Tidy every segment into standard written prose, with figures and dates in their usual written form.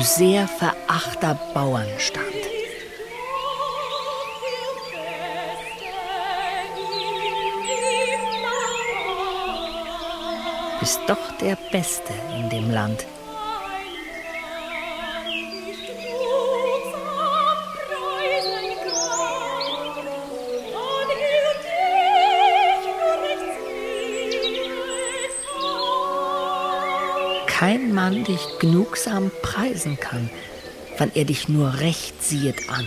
sehr verachter Bauernstand. Bist doch der Beste in dem Land. Kein Mann dich genugsam preisen kann, wann er dich nur recht siehet an.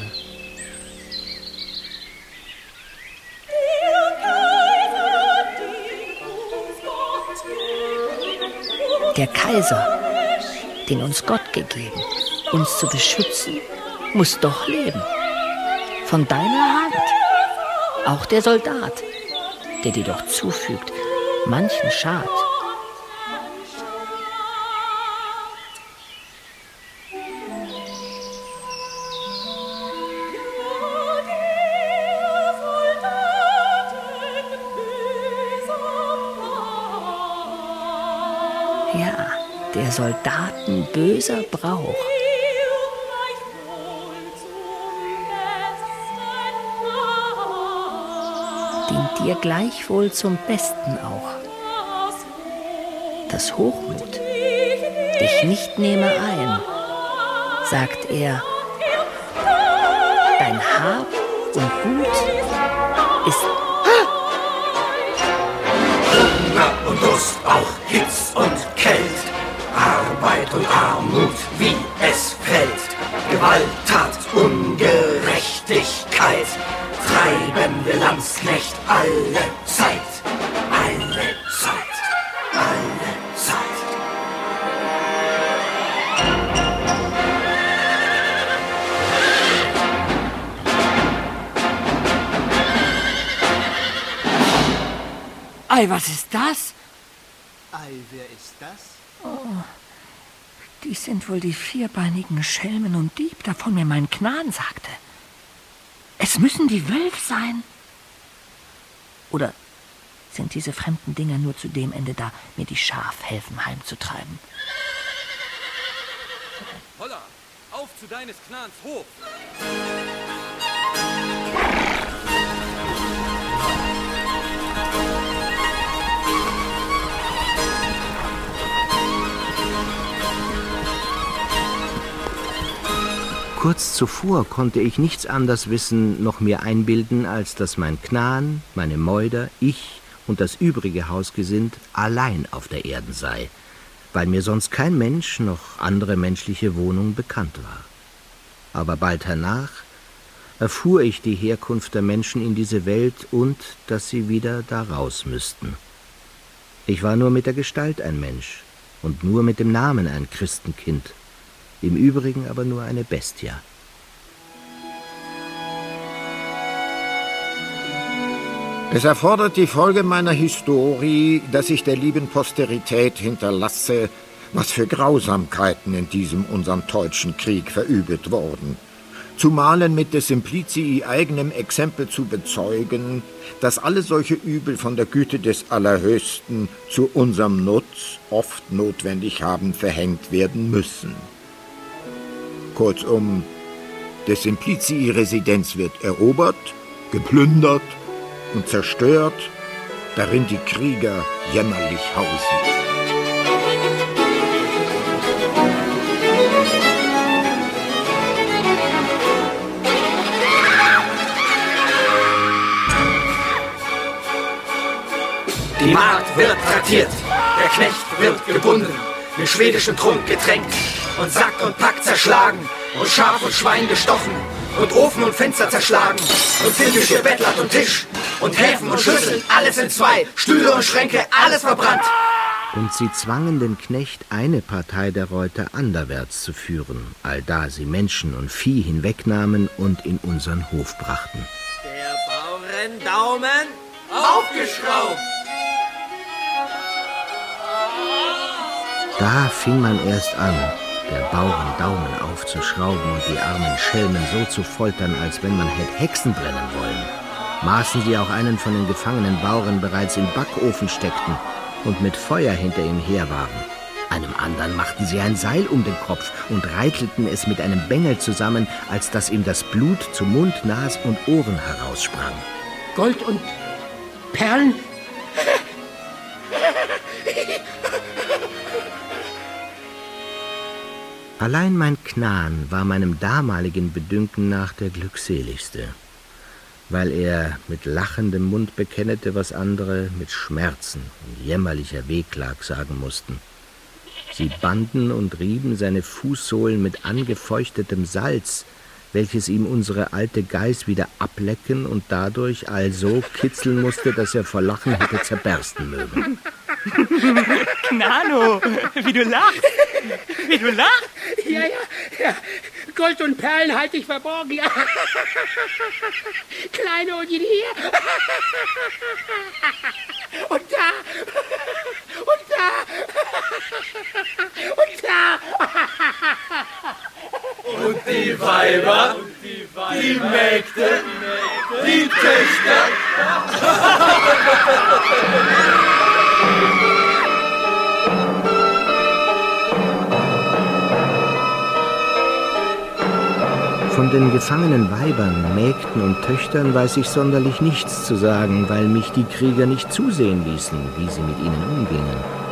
Der Kaiser, den uns Gott gegeben, uns zu beschützen, muss doch leben. Von deiner Hand. Auch der Soldat, der dir doch zufügt manchen Schad. Ja, der Soldaten böser Brauch. Dient dir gleichwohl zum Besten auch. Dass Hochmut dich nicht nehme ein, sagt er, dein Hab und Gut ist Hunger und Durst, auch Hitz und Kält, Arbeit und Armut, wie es fällt, Gewalttat, Ungerechtigkeit, treiben wir Landsknecht alle Zeit, alle Zeit, alle Zeit. Ei, was ist das? Ei, wer ist das? Oh, dies sind wohl die vierbeinigen Schelmen und Dieb, davon mir mein Knan sagte. Es müssen die Wölfe sein. Oder sind diese fremden Dinger nur zu dem Ende da, mir die Schaf helfen heimzutreiben? Holla, auf zu deines Knans Hof! Kurz zuvor konnte ich nichts anders wissen, noch mir einbilden, als dass mein Knan, meine Meuder, ich und das übrige Hausgesind allein auf der Erden sei, weil mir sonst kein Mensch noch andere menschliche Wohnung bekannt war. Aber bald hernach erfuhr ich die Herkunft der Menschen in diese Welt und dass sie wieder da raus müssten. Ich war nur mit der Gestalt ein Mensch und nur mit dem Namen ein Christenkind, im Übrigen aber nur eine Bestie. Es erfordert die Folge meiner Historie, dass ich der lieben Posterität hinterlasse, was für Grausamkeiten in diesem unserem deutschen Krieg verübet wurden. Zumalen mit des Simplicii eigenem Exempel zu bezeugen, dass alle solche Übel von der Güte des Allerhöchsten zu unserem Nutz oft notwendig haben verhängt werden müssen. Kurzum, des Simplicii Residenz wird erobert, geplündert und zerstört, darin die Krieger jämmerlich hausen. Die Magd wird traktiert, der Knecht wird gebunden, mit schwedischem Trunk getränkt und Sack und Pack zerschlagen und Schaf und Schwein gestochen und Ofen und Fenster zerschlagen und Tischgeschirr, Bettlatt und Tisch und Häfen und Schüsseln, alles entzwei, Stühle und Schränke, alles verbrannt. Und sie zwangen den Knecht, eine Partei der Reuter anderwärts zu führen, allda sie Menschen und Vieh hinwegnahmen und in unseren Hof brachten. Der Bauerndaumen aufgeschraubt! Da fing man erst an, der Bauern Daumen aufzuschrauben und die armen Schelmen so zu foltern, als wenn man hätte Hexen brennen wollen. Maßen sie auch einen von den gefangenen Bauern bereits im Backofen steckten und mit Feuer hinter ihm her waren. Einem anderen machten sie ein Seil um den Kopf und reitelten es mit einem Bengel zusammen, als dass ihm das Blut zu Mund, Nas und Ohren heraussprang. Gold und Perlen? Allein mein Knaan war meinem damaligen Bedünken nach der glückseligste, weil er mit lachendem Mund bekennete, was andere mit Schmerzen und jämmerlicher Wehklag sagen mussten. Sie banden und rieben seine Fußsohlen mit angefeuchtetem Salz, welches ihm unsere alte Geiß wieder ablecken und dadurch also kitzeln musste, dass er vor Lachen hätte zerbersten mögen. Knano, wie du lachst! Wie du lachst! Ja. Gold und Perlen halte ich verborgen. Ja. Kleine und hier. Und da. Und da. Und da. Und die Weiber, die Mägde, die Töchter. Von den gefangenen Weibern, Mägden und Töchtern weiß ich sonderlich nichts zu sagen, weil mich die Krieger nicht zusehen ließen, wie sie mit ihnen umgingen.